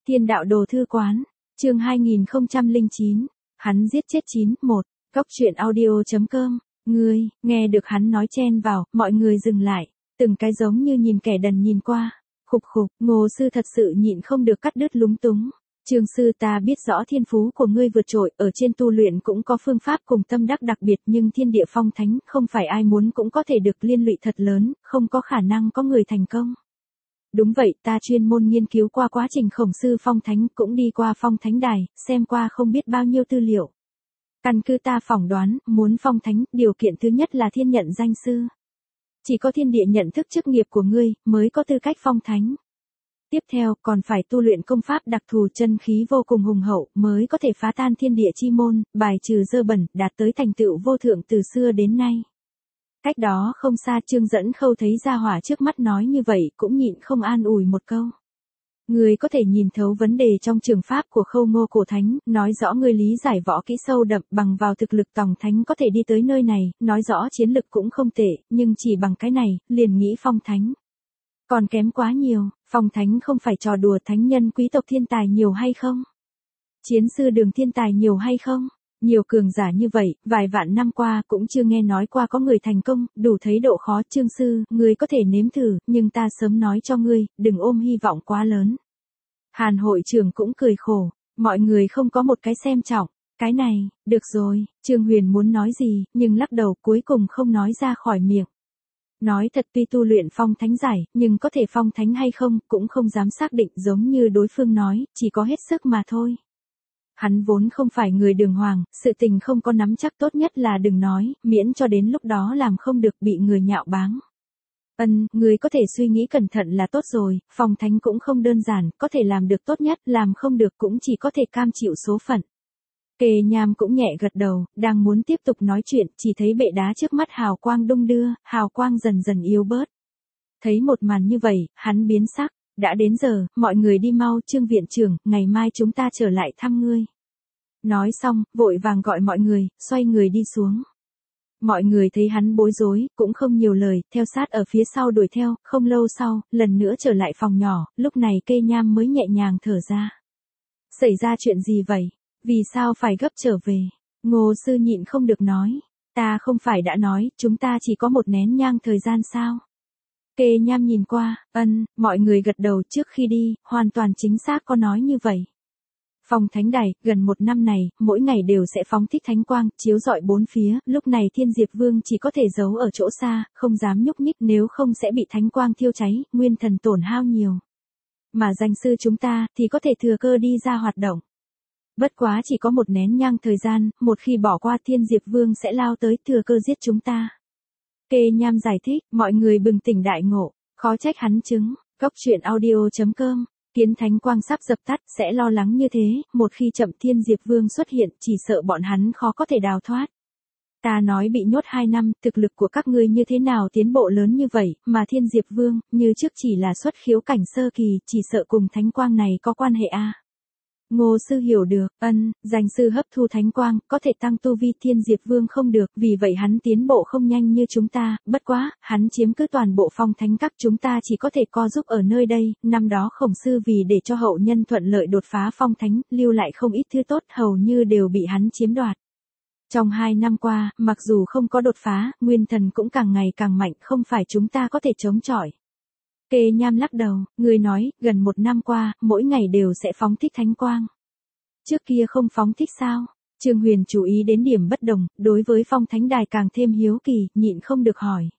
Thiên đạo đồ thư quán, chương 2009, hắn giết chết 1. Góc truyện audio.com, ngươi, nghe được hắn nói chen vào, mọi người dừng lại, từng cái giống như nhìn kẻ đần nhìn qua, khục khục, Ngô sư thật sự nhịn không được cắt đứt lúng túng. Trương sư, ta biết rõ thiên phú của ngươi vượt trội, ở trên tu luyện cũng có phương pháp cùng tâm đắc đặc biệt, nhưng thiên địa phong thánh không phải ai muốn cũng có thể được, liên lụy thật lớn, không có khả năng có người thành công. Đúng vậy, ta chuyên môn nghiên cứu qua quá trình khổng sư phong thánh, cũng đi qua phong thánh đài, xem qua không biết bao nhiêu tư liệu. Căn cứ ta phỏng đoán, muốn phong thánh, điều kiện thứ nhất là thiên nhận danh sư. Chỉ có thiên địa nhận thức chức nghiệp của ngươi, mới có tư cách phong thánh. Tiếp theo, còn phải tu luyện công pháp đặc thù, chân khí vô cùng hùng hậu, mới có thể phá tan thiên địa chi môn, bài trừ dơ bẩn, đạt tới thành tựu vô thượng từ xưa đến nay. Cách đó không xa, Trương Dẫn Khâu thấy gia hỏa trước mắt nói như vậy, cũng nhịn không an ủi một câu. Người có thể nhìn thấu vấn đề trong trường pháp của Khâu Ngô cổ thánh, nói rõ người lý giải võ kỹ sâu đậm, bằng vào thực lực tòng thánh có thể đi tới nơi này, nói rõ chiến lực cũng không tệ, nhưng chỉ bằng cái này, liền nghĩ phong thánh. Còn kém quá nhiều, phong thánh không phải trò đùa, thánh nhân quý tộc thiên tài nhiều hay không? Chiến sư đường thiên tài nhiều hay không? Nhiều cường giả như vậy, vài vạn năm qua cũng chưa nghe nói qua có người thành công, đủ thấy độ khó. Trương sư, ngươi có thể nếm thử, nhưng ta sớm nói cho ngươi, đừng ôm hy vọng quá lớn. Hàn hội trưởng cũng cười khổ, mọi người không có một cái xem trọng, cái này, được rồi, Trương Huyền muốn nói gì, nhưng lắc đầu cuối cùng không nói ra khỏi miệng. Nói thật, tuy tu luyện phong thánh giải, nhưng có thể phong thánh hay không, cũng không dám xác định, giống như đối phương nói, chỉ có hết sức mà thôi. Hắn vốn không phải người đường hoàng, sự tình không có nắm chắc, tốt nhất là đừng nói, miễn cho đến lúc đó làm không được bị người nhạo báng. Người có thể suy nghĩ cẩn thận là tốt rồi, phong thánh cũng không đơn giản, có thể làm được tốt nhất, làm không được cũng chỉ có thể cam chịu số phận. Kề Nham cũng nhẹ gật đầu, đang muốn tiếp tục nói chuyện, chỉ thấy bệ đá trước mắt hào quang đung đưa, hào quang dần dần yếu bớt. Thấy một màn như vậy, hắn biến sắc. Đã đến giờ, mọi người đi mau, Trương viện trưởng, ngày mai chúng ta trở lại thăm ngươi. Nói xong, vội vàng gọi mọi người, xoay người đi xuống. Mọi người thấy hắn bối rối, cũng không nhiều lời, theo sát ở phía sau đuổi theo, không lâu sau, lần nữa trở lại phòng nhỏ, lúc này Kê Nham mới nhẹ nhàng thở ra. Xảy ra chuyện gì vậy? Vì sao phải gấp trở về? Ngô sư nhịn không được nói. Ta không phải đã nói, chúng ta chỉ có một nén nhang thời gian sao? Kê Nham nhìn qua, mọi người gật đầu, trước khi đi, hoàn toàn chính xác có nói như vậy. Phong thánh đài, gần một năm này, mỗi ngày đều sẽ phóng thích thánh quang, chiếu rọi bốn phía, lúc này Thiên Diệp Vương chỉ có thể giấu ở chỗ xa, không dám nhúc nhích, nếu không sẽ bị thánh quang thiêu cháy, nguyên thần tổn hao nhiều. Mà danh sư chúng ta, thì có thể thừa cơ đi ra hoạt động. Bất quá chỉ có một nén nhang thời gian, một khi bỏ qua Thiên Diệp Vương sẽ lao tới thừa cơ giết chúng ta. Kê Nham giải thích, mọi người bừng tỉnh đại ngộ, khó trách hắn chứng, góc truyện audio.com, kiến thánh quang sắp dập tắt, sẽ lo lắng như thế, một khi chậm Thiên Diệp Vương xuất hiện, chỉ sợ bọn hắn khó có thể đào thoát. Ta nói bị nhốt 2 năm, thực lực của các ngươi như thế nào tiến bộ lớn như vậy, mà Thiên Diệp Vương, như trước chỉ là xuất khiếu cảnh sơ kỳ, chỉ sợ cùng thánh quang này có quan hệ a. Ngô sư hiểu được, danh sư hấp thu thánh quang, có thể tăng tu vi, Thiên Diệp Vương không được, vì vậy hắn tiến bộ không nhanh như chúng ta, bất quá, hắn chiếm cứ toàn bộ phong thánh các, chúng ta chỉ có thể co giúp ở nơi đây, năm đó khổng sư vì để cho hậu nhân thuận lợi đột phá phong thánh, lưu lại không ít thứ tốt, hầu như đều bị hắn chiếm đoạt. Trong 2 năm qua, mặc dù không có đột phá, nguyên thần cũng càng ngày càng mạnh, không phải chúng ta có thể chống chọi. Kê Nham lắc đầu, người nói, gần một năm qua, mỗi ngày đều sẽ phóng thích thánh quang. Trước kia không phóng thích sao? Trương Huyền chú ý đến điểm bất đồng, đối với phong thánh đài càng thêm hiếu kỳ, nhịn không được hỏi.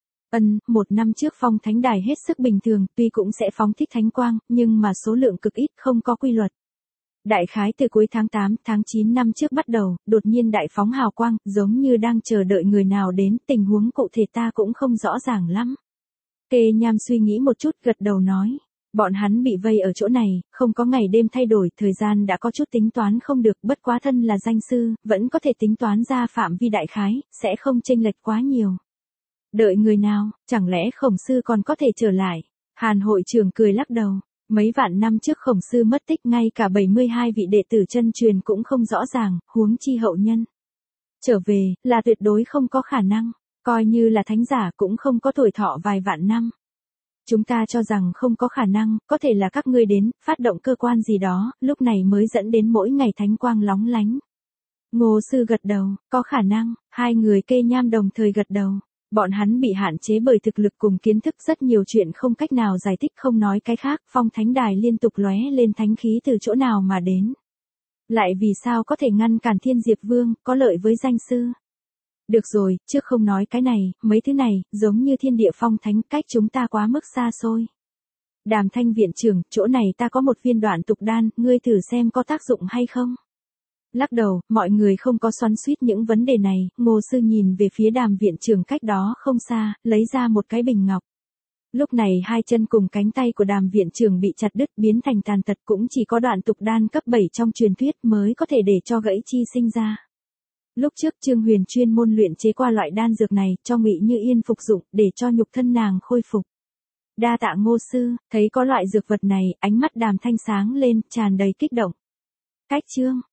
Một năm trước phong thánh đài hết sức bình thường, tuy cũng sẽ phóng thích thánh quang, nhưng mà số lượng cực ít, không có quy luật. Đại khái từ cuối tháng 8, tháng 9 năm trước bắt đầu, đột nhiên đại phóng hào quang, giống như đang chờ đợi người nào đến, tình huống cụ thể ta cũng không rõ ràng lắm. Kê Nham suy nghĩ một chút, gật đầu nói. Bọn hắn bị vây ở chỗ này, không có ngày đêm thay đổi, thời gian đã có chút tính toán không được, bất quá thân là danh sư, vẫn có thể tính toán ra phạm vi đại khái, sẽ không chênh lệch quá nhiều. Đợi người nào, chẳng lẽ khổng sư còn có thể trở lại? Hàn hội trưởng cười lắc đầu. Mấy vạn năm trước khổng sư mất tích, ngay cả 72 vị đệ tử chân truyền cũng không rõ ràng, huống chi hậu nhân. Trở về, là tuyệt đối không có khả năng. Coi như là thánh giả cũng không có tuổi thọ vài vạn năm. Chúng ta cho rằng không có khả năng, có thể là các ngươi đến, phát động cơ quan gì đó, lúc này mới dẫn đến mỗi ngày thánh quang lóng lánh. Ngô Sư gật đầu, có khả năng, hai người kê nham đồng thời gật đầu. Bọn hắn bị hạn chế bởi thực lực cùng kiến thức rất nhiều chuyện không cách nào giải thích, không nói cái khác, phong thánh đài liên tục lóe lên thánh khí từ chỗ nào mà đến. Lại vì sao có thể ngăn cản Thiên Diệp Vương, có lợi với danh sư. Được rồi, trước không nói cái này, mấy thứ này, giống như thiên địa phong thánh, cách chúng ta quá mức xa xôi. Đàm Thanh viện trưởng, chỗ này ta có một viên đoạn tục đan, ngươi thử xem có tác dụng hay không. Lắc đầu, mọi người không có xoắn xuýt những vấn đề này, Ngô Sư nhìn về phía Đàm viện trưởng cách đó không xa, lấy ra một cái bình ngọc. Lúc này hai chân cùng cánh tay của Đàm viện trưởng bị chặt đứt biến thành tàn tật, cũng chỉ có đoạn tục đan cấp 7 trong truyền thuyết mới có thể để cho gãy chi sinh ra. Lúc trước Trương Huyền chuyên môn luyện chế qua loại đan dược này, cho Ngụy Như Yên phục dụng, để cho nhục thân nàng khôi phục. Đa tạ Ngô Sư, thấy có loại dược vật này, ánh mắt Đàm Thanh sáng lên, tràn đầy kích động. Cách chương